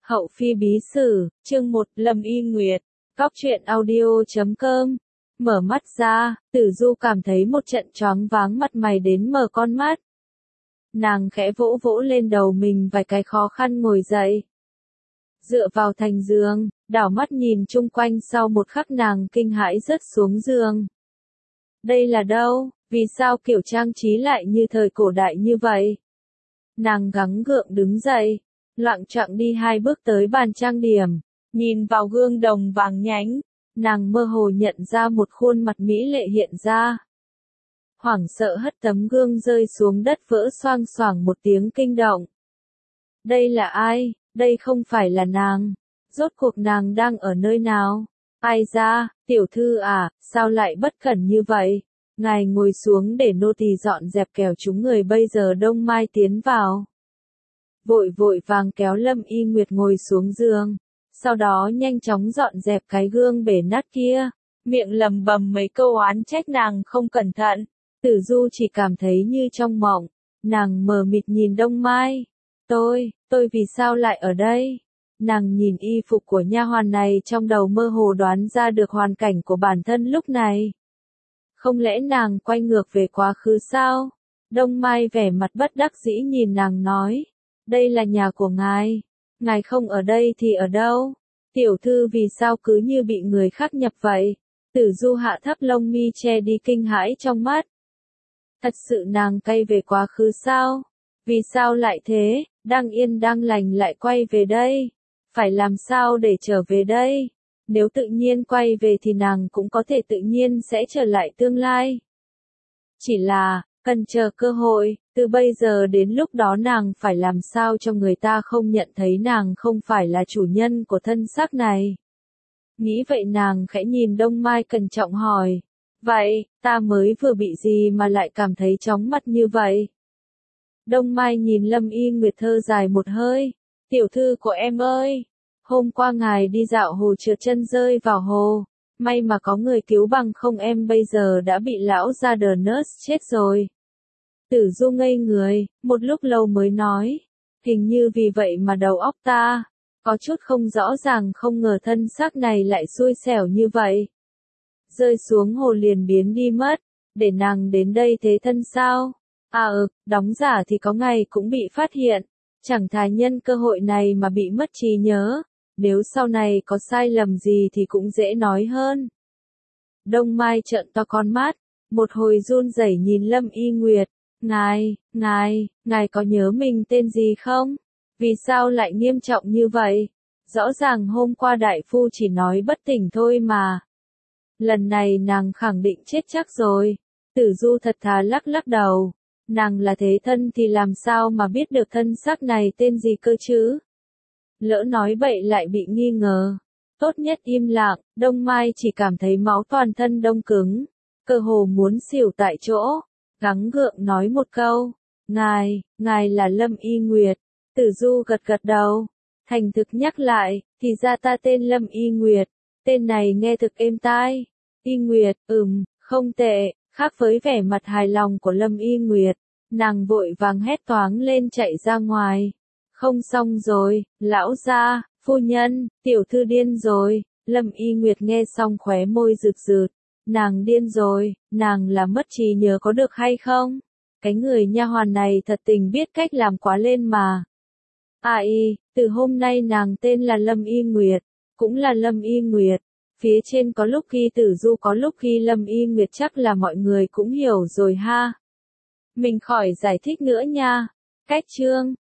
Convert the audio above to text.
Hậu phi bí sử, chương 1, Lâm Y Nguyệt, Cóc truyện audio.com. Mở mắt ra, Tử Du cảm thấy một trận choáng váng, mặt mày đến mở con mắt. Nàng khẽ vỗ vỗ lên đầu mình vài cái, khó khăn ngồi dậy. Dựa vào thành giường, đảo mắt nhìn chung quanh, sau một khắc nàng kinh hãi rớt xuống giường. Đây là đâu? Vì sao kiểu trang trí lại như thời cổ đại như vậy? Nàng gắng gượng đứng dậy, loạng choạng đi 2 bước tới bàn trang điểm, nhìn vào gương đồng vàng nhánh, nàng mơ hồ nhận ra một khuôn mặt mỹ lệ hiện ra. Hoảng sợ hất tấm gương rơi xuống đất, vỡ xoang xoảng một tiếng kinh động. Đây là ai? Đây không phải là nàng. Rốt cuộc nàng đang ở nơi nào? Ai ra, tiểu thư à, sao lại bất cẩn như vậy? Ngài ngồi xuống để nô tỳ dọn dẹp, kẻo chúng người bây giờ đông mai tiến vào. Vội vội vàng kéo Lâm Y Nguyệt ngồi xuống giường, sau đó nhanh chóng dọn dẹp cái gương bể nát kia, miệng lầm bầm mấy câu oán trách nàng không cẩn thận. Tử Du chỉ cảm thấy như trong mộng, nàng mờ mịt nhìn Đông Mai. Tôi vì sao lại ở đây? Nàng nhìn y phục của nha hoàn này, trong đầu mơ hồ đoán ra được hoàn cảnh của bản thân lúc này. Không lẽ nàng quay ngược về quá khứ sao? Đông Mai vẻ mặt bất đắc dĩ nhìn nàng nói. Đây là nhà của ngài. Ngài không ở đây thì ở đâu? Tiểu thư vì sao cứ như bị người khác nhập vậy? Tử Du hạ thấp lông mi che đi kinh hãi trong mắt. Thật sự nàng cay về quá khứ sao? Vì sao lại thế? Đang yên đang lành lại quay về đây? Phải làm sao để trở về đây? Nếu tự nhiên quay về thì nàng cũng có thể tự nhiên sẽ trở lại tương lai. Chỉ là, cần chờ cơ hội, từ bây giờ đến lúc đó nàng phải làm sao cho người ta không nhận thấy nàng không phải là chủ nhân của thân xác này. Nghĩ vậy nàng khẽ nhìn Đông Mai cẩn trọng hỏi. Vậy, ta mới vừa bị gì mà lại cảm thấy chóng mặt như vậy? Đông Mai nhìn Lâm Y Nguyệt thơ dài một hơi. Tiểu thư của em ơi! Hôm qua ngài đi dạo hồ trượt chân rơi vào hồ. May mà có người cứu, bằng không em bây giờ đã bị lão già The Nurse chết rồi. Tử Du ngây người, một lúc lâu mới nói. Hình như vì vậy mà đầu óc ta có chút không rõ ràng, không ngờ thân xác này lại xui xẻo như vậy. Rơi xuống hồ liền biến đi mất, để nàng đến đây thế thân sao? Đóng giả thì có ngày cũng bị phát hiện, chẳng thà nhân cơ hội này mà bị mất trí nhớ, nếu sau này có sai lầm gì thì cũng dễ nói hơn. Đông Mai trợn to con mắt, một hồi run rẩy nhìn Lâm Y Nguyệt, ngài có nhớ mình tên gì không? Vì sao lại nghiêm trọng như vậy? Rõ ràng hôm qua đại phu chỉ nói bất tỉnh thôi mà. Lần này nàng khẳng định chết chắc rồi. Tử Du thật thà lắc lắc đầu. Nàng là thế thân thì làm sao mà biết được thân xác này tên gì cơ chứ? Lỡ nói bậy lại bị nghi ngờ. Tốt nhất im lặng. Đông Mai chỉ cảm thấy máu toàn thân đông cứng, cơ hồ muốn xỉu tại chỗ. Gắng gượng nói một câu. Ngài là Lâm Y Nguyệt. Tử Du gật gật đầu. Thành thực nhắc lại, thì ra ta tên Lâm Y Nguyệt. Tên này nghe thực êm tai. Y Nguyệt, không tệ. Khác với vẻ mặt hài lòng của Lâm Y Nguyệt, nàng vội vàng hét toáng lên chạy ra ngoài. Không xong rồi, lão gia, phu nhân, tiểu thư điên rồi. Lâm Y Nguyệt nghe xong khóe môi rực rực. Nàng điên rồi, nàng là mất trí nhớ có được hay không? Cái người nha hoàn này thật tình biết cách làm quá lên mà. Từ hôm nay nàng tên là Lâm Y Nguyệt, cũng là Lâm Y Nguyệt. Phía trên có lúc ghi Tử Du, có lúc ghi Lâm Y Nguyệt, chắc là mọi người cũng hiểu rồi ha. Mình khỏi giải thích nữa nha. Cách chương